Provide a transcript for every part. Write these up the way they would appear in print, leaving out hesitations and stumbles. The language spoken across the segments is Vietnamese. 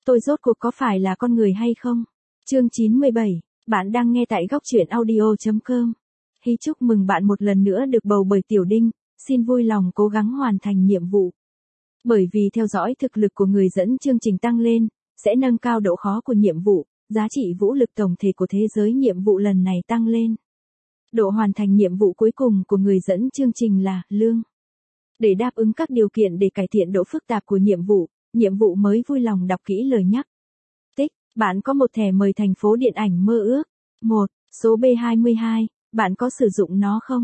tôi rốt cuộc có phải là con người hay không? Chương 97, bạn đang nghe tại góc truyện audio.com. Hi chúc mừng bạn một lần nữa được bầu bởi Tiểu Đinh, xin vui lòng cố gắng hoàn thành nhiệm vụ. Bởi vì theo dõi thực lực của người dẫn chương trình tăng lên, sẽ nâng cao độ khó của nhiệm vụ, giá trị vũ lực tổng thể của thế giới nhiệm vụ lần này tăng lên. Độ hoàn thành nhiệm vụ cuối cùng của người dẫn chương trình là lương. Để đáp ứng các điều kiện để cải thiện độ phức tạp của nhiệm vụ mới vui lòng đọc kỹ lời nhắc. Tích, bạn có một thẻ mời thành phố điện ảnh mơ ước. 1. Số B22, bạn có sử dụng nó không?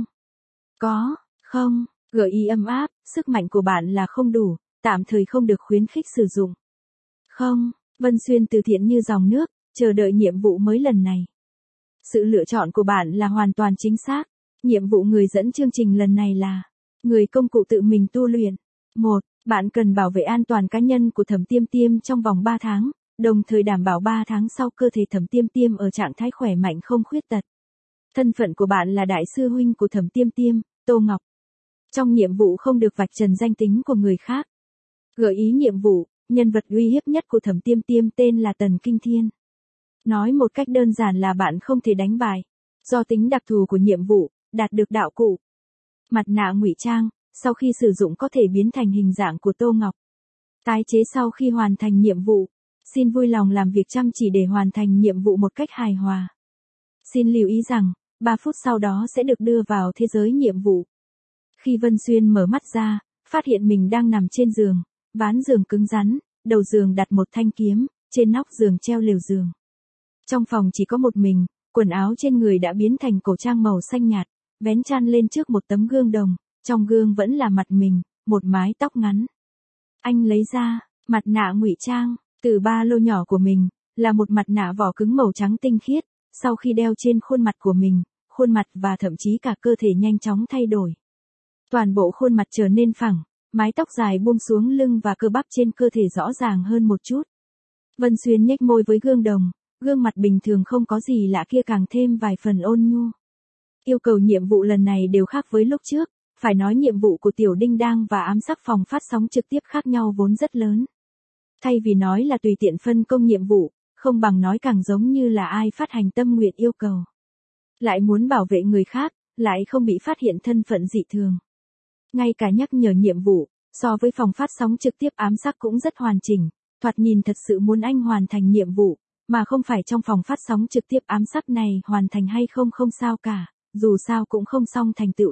Có, không, gợi ý ấm áp, sức mạnh của bạn là không đủ, tạm thời không được khuyến khích sử dụng. Không, Vân Xuyên từ thiện như dòng nước, chờ đợi nhiệm vụ mới lần này. Sự lựa chọn của bạn là hoàn toàn chính xác. Nhiệm vụ người dẫn chương trình lần này là người công cụ tự mình tu luyện. 1. Bạn cần bảo vệ an toàn cá nhân của Thẩm Tiêm Tiêm trong vòng 3 tháng, đồng thời đảm bảo 3 tháng sau cơ thể Thẩm Tiêm Tiêm ở trạng thái khỏe mạnh không khuyết tật. Thân phận của bạn là đại sư huynh của Thẩm Tiêm Tiêm, Tô Ngọc. Trong nhiệm vụ không được vạch trần danh tính của người khác. Gợi ý nhiệm vụ, nhân vật uy hiếp nhất của Thẩm Tiêm Tiêm tên là Tần Kinh Thiên. Nói một cách đơn giản là bạn không thể đánh bại. Do tính đặc thù của nhiệm vụ, đạt được đạo cụ. Mặt nạ ngụy trang, sau khi sử dụng có thể biến thành hình dạng của Tô Ngọc. Tái chế sau khi hoàn thành nhiệm vụ. Xin vui lòng làm việc chăm chỉ để hoàn thành nhiệm vụ một cách hài hòa. Xin lưu ý rằng, 3 phút sau đó sẽ được đưa vào thế giới nhiệm vụ. Khi Vân Xuyên mở mắt ra, phát hiện mình đang nằm trên giường, ván giường cứng rắn, đầu giường đặt một thanh kiếm, trên nóc giường treo lều giường. Trong phòng chỉ có một mình, quần áo trên người đã biến thành cổ trang màu xanh nhạt, vén chăn lên trước một tấm gương đồng, trong gương vẫn là mặt mình, một mái tóc ngắn. Anh lấy ra, mặt nạ ngụy trang, từ ba lô nhỏ của mình, là một mặt nạ vỏ cứng màu trắng tinh khiết, sau khi đeo trên khuôn mặt của mình, khuôn mặt và thậm chí cả cơ thể nhanh chóng thay đổi. Toàn bộ khuôn mặt trở nên phẳng, mái tóc dài buông xuống lưng và cơ bắp trên cơ thể rõ ràng hơn một chút. Vân Xuyên nhếch môi với gương đồng, gương mặt bình thường không có gì lạ kia càng thêm vài phần ôn nhu. Yêu cầu nhiệm vụ lần này đều khác với lúc trước, phải nói nhiệm vụ của Tiểu Đinh đang và ám sát phòng phát sóng trực tiếp khác nhau vốn rất lớn. Thay vì nói là tùy tiện phân công nhiệm vụ, không bằng nói càng giống như là ai phát hành tâm nguyện yêu cầu. Lại muốn bảo vệ người khác, lại không bị phát hiện thân phận dị thường. Ngay cả nhắc nhở nhiệm vụ, so với phòng phát sóng trực tiếp ám sát cũng rất hoàn chỉnh, thoạt nhìn thật sự muốn anh hoàn thành nhiệm vụ, mà không phải trong phòng phát sóng trực tiếp ám sát này hoàn thành hay không không sao cả, dù sao cũng không xong thành tựu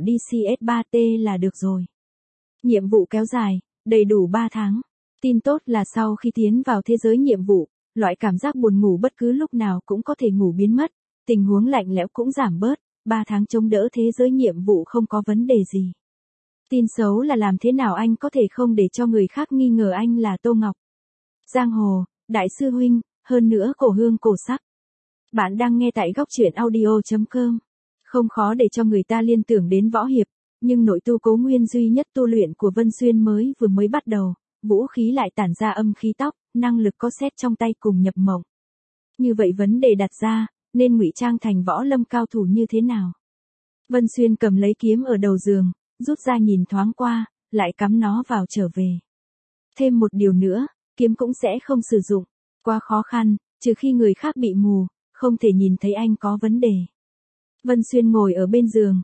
DCS3T là được rồi. Nhiệm vụ kéo dài, đầy đủ 3 tháng. Tin tốt là sau khi tiến vào thế giới nhiệm vụ, loại cảm giác buồn ngủ bất cứ lúc nào cũng có thể ngủ biến mất, tình huống lạnh lẽo cũng giảm bớt, 3 tháng chống đỡ thế giới nhiệm vụ không có vấn đề gì. Tin xấu là làm thế nào anh có thể không để cho người khác nghi ngờ anh là Tô Ngọc. Giang hồ, đại sư huynh, hơn nữa cổ hương cổ sắc. Bạn đang nghe tại góc truyện audio.com. Không khó để cho người ta liên tưởng đến võ hiệp, nhưng nội tu Cố Nguyên duy nhất tu luyện của Vân Xuyên mới bắt đầu, vũ khí lại tản ra âm khí tóc, năng lực có xét trong tay cùng nhập mộng. Như vậy vấn đề đặt ra, nên ngụy trang thành võ lâm cao thủ như thế nào? Vân Xuyên cầm lấy kiếm ở đầu giường, rút ra nhìn thoáng qua, lại cắm nó vào trở về. Thêm một điều nữa, kiếm cũng sẽ không sử dụng, quá khó khăn, trừ khi người khác bị mù, không thể nhìn thấy anh có vấn đề. Vân Xuyên ngồi ở bên giường,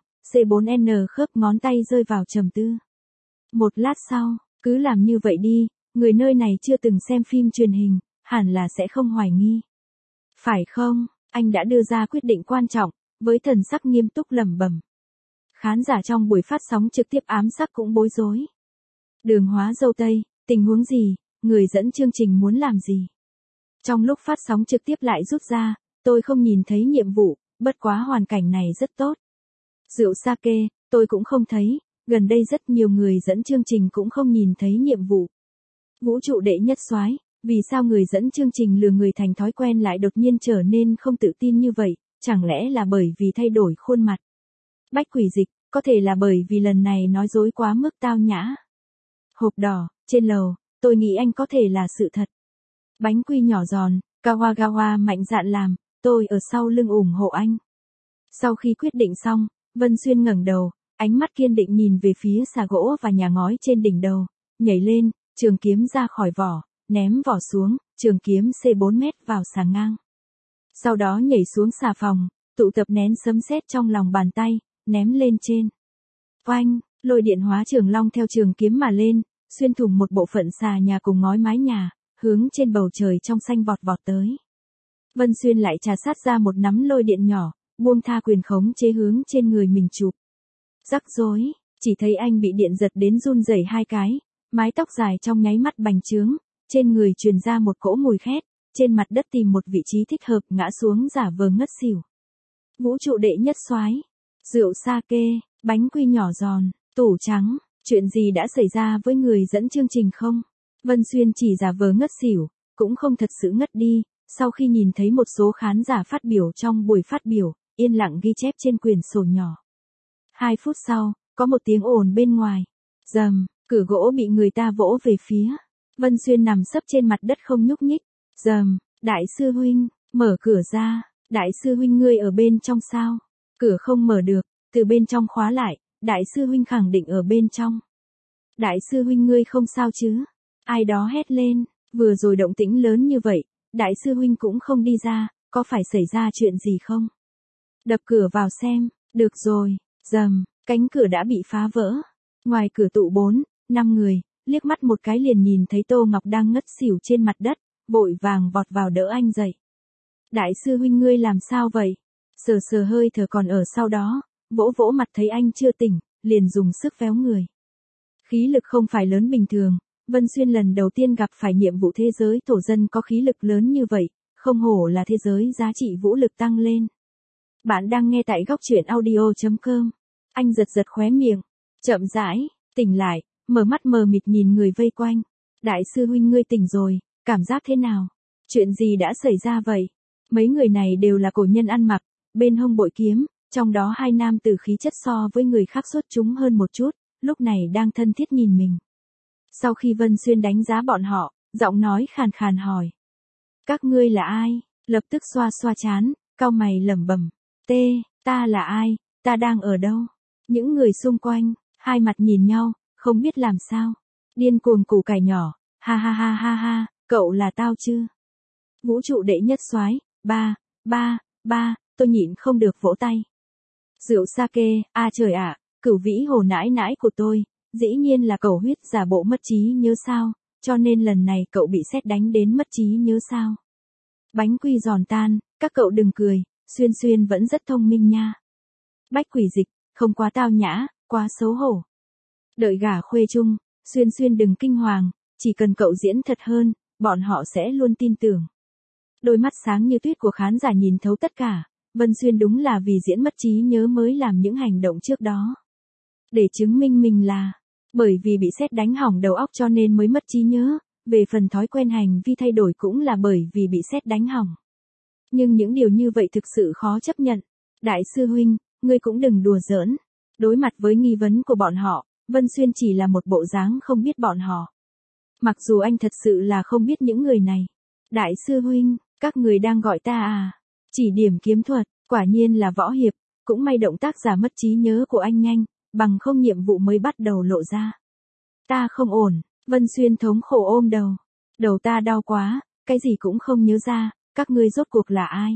C4N khớp ngón tay rơi vào trầm tư. Một lát sau, cứ làm như vậy đi, người nơi này chưa từng xem phim truyền hình, hẳn là sẽ không hoài nghi. Phải không, anh đã đưa ra quyết định quan trọng, với thần sắc nghiêm túc lẩm bẩm. Khán giả trong buổi phát sóng trực tiếp ám sát cũng bối rối. Đường Hóa Dâu Tây, tình huống gì, người dẫn chương trình muốn làm gì? Trong lúc phát sóng trực tiếp lại rút ra, tôi không nhìn thấy nhiệm vụ, bất quá hoàn cảnh này rất tốt. Rượu sake, tôi cũng không thấy, gần đây rất nhiều người dẫn chương trình cũng không nhìn thấy nhiệm vụ. Vũ trụ đệ nhất soái, vì sao người dẫn chương trình lừa người thành thói quen lại đột nhiên trở nên không tự tin như vậy, chẳng lẽ là bởi vì thay đổi khuôn mặt? Bách Quỷ Dịch, có thể là bởi vì lần này nói dối quá mức tao nhã. Hộp đỏ, trên lầu, tôi nghĩ anh có thể là sự thật. Bánh quy nhỏ giòn, Kawagawa mạnh dạn làm, tôi ở sau lưng ủng hộ anh. Sau khi quyết định xong, Vân Xuyên ngẩng đầu, ánh mắt kiên định nhìn về phía xà gỗ và nhà ngói trên đỉnh đầu, nhảy lên, trường kiếm ra khỏi vỏ, ném vỏ xuống, trường kiếm C4 mét vào xà ngang. Sau đó nhảy xuống xà phòng, tụ tập nén sấm sét trong lòng bàn tay, ném lên trên. Oanh, lôi điện hóa trường long theo trường kiếm mà lên, xuyên thủng một bộ phận xà nhà cùng ngói mái nhà, hướng trên bầu trời trong xanh vọt vọt tới. Vân Xuyên lại trà sát ra một nắm lôi điện nhỏ, buông tha quyền khống chế hướng trên người mình chụp. Rắc rối, chỉ thấy anh bị điện giật đến run rẩy hai cái, mái tóc dài trong nháy mắt bành trướng, trên người truyền ra một cỗ mùi khét, trên mặt đất tìm một vị trí thích hợp ngã xuống giả vờ ngất xỉu. Vũ trụ đệ nhất soái, rượu sake, bánh quy nhỏ giòn, tủ trắng, chuyện gì đã xảy ra với người dẫn chương trình không? Vân Xuyên chỉ giả vờ ngất xỉu, cũng không thật sự ngất đi, sau khi nhìn thấy một số khán giả phát biểu trong buổi phát biểu, yên lặng ghi chép trên quyển sổ nhỏ. 2 phút sau, có một tiếng ồn bên ngoài. Rầm, cửa gỗ bị người ta vỗ về phía. Vân Xuyên nằm sấp trên mặt đất không nhúc nhích. Rầm, đại sư huynh, mở cửa ra. Đại sư huynh ngươi ở bên trong sao? Cửa không mở được, từ bên trong khóa lại, đại sư huynh khẳng định ở bên trong. Đại sư huynh ngươi không sao chứ? Ai đó hét lên, vừa rồi động tĩnh lớn như vậy, đại sư huynh cũng không đi ra, có phải xảy ra chuyện gì không? Đập cửa vào xem, được rồi, rầm, cánh cửa đã bị phá vỡ. Ngoài cửa tụ 4, 5 người, liếc mắt một cái liền nhìn thấy Tô Ngọc đang ngất xỉu trên mặt đất, vội vàng vọt vào đỡ anh dậy. Đại sư huynh ngươi làm sao vậy? Sờ sờ hơi thở còn ở sau đó, vỗ vỗ mặt thấy anh chưa tỉnh, liền dùng sức véo người. Khí lực không phải lớn bình thường, Vân Xuyên lần đầu tiên gặp phải nhiệm vụ thế giới thổ dân có khí lực lớn như vậy, không hổ là thế giới giá trị vũ lực tăng lên. Bạn đang nghe tại góc truyện audio.com. Anh giật giật khóe miệng, chậm rãi, tỉnh lại, mở mắt mờ mịt nhìn người vây quanh. Đại sư huynh ngươi tỉnh rồi, cảm giác thế nào? Chuyện gì đã xảy ra vậy? Mấy người này đều là cổ nhân ăn mặc, bên hông bội kiếm, trong đó 2 nam tử khí chất so với người khác xuất chúng hơn một chút, lúc này đang thân thiết nhìn mình. Sau khi Vân Xuyên đánh giá bọn họ, giọng nói khàn khàn hỏi. Các ngươi là ai? Lập tức xoa xoa trán, cau mày lẩm bẩm. Ta là ai? Ta đang ở đâu? Những người xung quanh, hai mặt nhìn nhau, không biết làm sao. Điên cuồng củ cải nhỏ, ha ha ha ha ha, cậu là tao chứ? Vũ trụ đệ nhất soái, tôi nhịn không được vỗ tay. Rượu sake, trời ạ, cửu vĩ hồ nãi nãi của tôi, dĩ nhiên là cậu huyết giả bộ mất trí nhớ sao, cho nên lần này cậu bị sét đánh đến mất trí nhớ sao. Bánh quy giòn tan, các cậu đừng cười, Xuyên vẫn rất thông minh nha. Bách quỷ dịch, không quá tao nhã, quá xấu hổ. Đợi gả khuê chung, Xuyên đừng kinh hoàng, chỉ cần cậu diễn thật hơn, bọn họ sẽ luôn tin tưởng. Đôi mắt sáng như tuyết của khán giả nhìn thấu tất cả, Vân Xuyên đúng là vì diễn mất trí nhớ mới làm những hành động trước đó. Để chứng minh mình là, bởi vì bị sét đánh hỏng đầu óc cho nên mới mất trí nhớ, về phần thói quen hành vi thay đổi cũng là bởi vì bị sét đánh hỏng. Nhưng những điều như vậy thực sự khó chấp nhận. Đại sư huynh, ngươi cũng đừng đùa giỡn. Đối mặt với nghi vấn của bọn họ, Vân Xuyên chỉ là một bộ dáng không biết bọn họ. Mặc dù anh thật sự là không biết những người này. Đại sư huynh, các người đang gọi ta à? Chỉ điểm kiếm thuật, quả nhiên là võ hiệp, cũng may động tác giả mất trí nhớ của anh nhanh, bằng không nhiệm vụ mới bắt đầu lộ ra. Ta không ổn, Vân Xuyên thống khổ ôm đầu. Đầu ta đau quá, cái gì cũng không nhớ ra, các ngươi rốt cuộc là ai?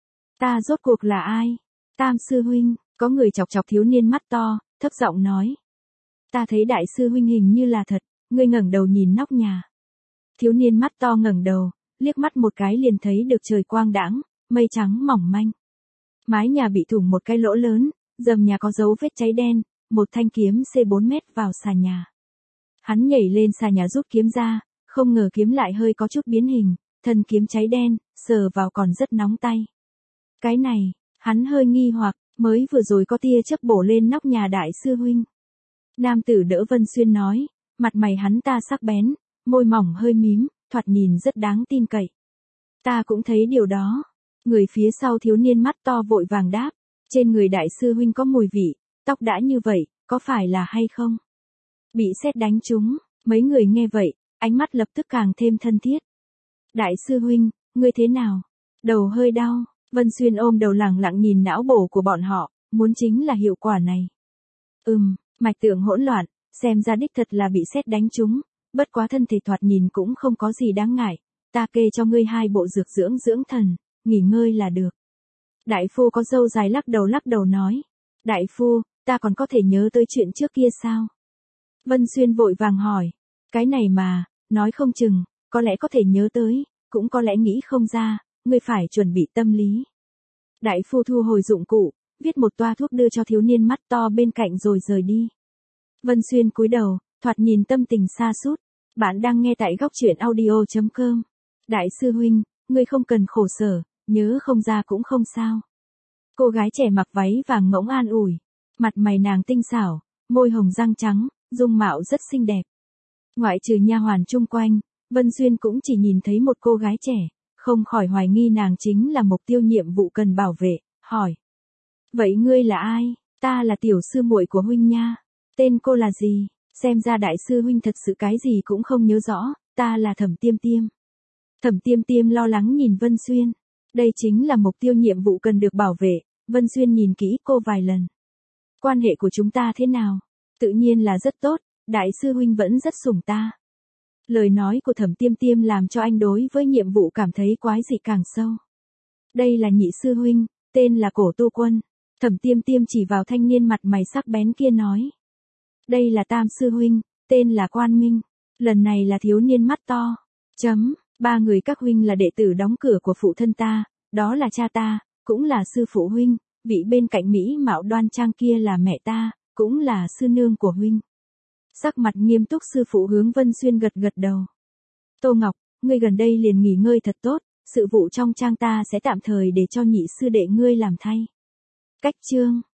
Ta rốt cuộc là ai? Tam sư huynh, có người chọc chọc thiếu niên mắt to, thấp giọng nói. Ta thấy đại sư huynh hình như là thật, ngươi ngẩng đầu nhìn nóc nhà. Thiếu niên mắt to ngẩng đầu, liếc mắt một cái liền thấy được trời quang đãng, mây trắng mỏng manh. Mái nhà bị thủng một cái lỗ lớn, rầm nhà có dấu vết cháy đen, một thanh kiếm C4 mét vào xà nhà. Hắn nhảy lên xà nhà rút kiếm ra, không ngờ kiếm lại hơi có chút biến hình, thân kiếm cháy đen, sờ vào còn rất nóng tay. Cái này, hắn hơi nghi hoặc, mới vừa rồi có tia chớp bổ lên nóc nhà đại sư huynh. Nam tử đỡ Vân Xuyên nói, mặt mày hắn ta sắc bén, môi mỏng hơi mím, thoạt nhìn rất đáng tin cậy. Ta cũng thấy điều đó. Người phía sau thiếu niên mắt to vội vàng đáp, trên người đại sư huynh có mùi vị, tóc đã như vậy, có phải là hay không? Bị sét đánh trúng, mấy người nghe vậy, ánh mắt lập tức càng thêm thân thiết. Đại sư huynh, ngươi thế nào? Đầu hơi đau, Vân Xuyên ôm đầu lẳng lặng nhìn não bổ của bọn họ, muốn chính là hiệu quả này. Mạch tượng hỗn loạn, xem ra đích thật là bị sét đánh trúng, bất quá thân thể thoạt nhìn cũng không có gì đáng ngại, ta kê cho ngươi 2 bộ dược dưỡng dưỡng thần, nghỉ ngơi là được. Đại phu có râu dài lắc đầu nói. Đại phu, ta còn có thể nhớ tới chuyện trước kia sao? Vân Xuyên vội vàng hỏi. Cái này mà, nói không chừng, có lẽ có thể nhớ tới, cũng có lẽ nghĩ không ra, ngươi phải chuẩn bị tâm lý. Đại phu thu hồi dụng cụ, viết một toa thuốc đưa cho thiếu niên mắt to bên cạnh rồi rời đi. Vân Xuyên cúi đầu, thoạt nhìn tâm tình sa sút. Bạn đang nghe tại góc truyện audio.com. Đại sư huynh, ngươi không cần khổ sở, nhớ không ra cũng không sao. Cô gái trẻ mặc váy vàng ngỗng an ủi. Mặt mày nàng tinh xảo, môi hồng răng trắng, dung mạo rất xinh đẹp. Ngoại trừ nha hoàn chung quanh, Vân Xuyên cũng chỉ nhìn thấy một cô gái trẻ, không khỏi hoài nghi nàng chính là mục tiêu nhiệm vụ cần bảo vệ, hỏi. Vậy ngươi là ai? Ta là tiểu sư muội của huynh nha. Tên cô là gì? Xem ra đại sư huynh thật sự cái gì cũng không nhớ rõ, ta là Thẩm Tiêm Tiêm. Thẩm Tiêm Tiêm lo lắng nhìn Vân Xuyên. Đây chính là mục tiêu nhiệm vụ cần được bảo vệ, Vân Xuyên nhìn kỹ cô vài lần. Quan hệ của chúng ta thế nào? Tự nhiên là rất tốt, đại sư huynh vẫn rất sủng ta. Lời nói của Thẩm Tiêm Tiêm làm cho anh đối với nhiệm vụ cảm thấy quái dị càng sâu. Đây là nhị sư huynh, tên là Cổ Tu Quân. Thẩm Tiêm Tiêm chỉ vào thanh niên mặt mày sắc bén kia nói. Đây là tam sư huynh, tên là Quan Minh. Lần này là thiếu niên mắt to. 3 người các huynh là đệ tử đóng cửa của phụ thân ta, đó là cha ta, cũng là sư phụ huynh, vị bên cạnh mỹ mạo đoan trang kia là mẹ ta, cũng là sư nương của huynh. Sắc mặt nghiêm túc sư phụ hướng Vân Xuyên gật đầu. Tô Ngọc, ngươi gần đây liền nghỉ ngơi thật tốt, sự vụ trong trang ta sẽ tạm thời để cho nhị sư đệ ngươi làm thay. Cách chương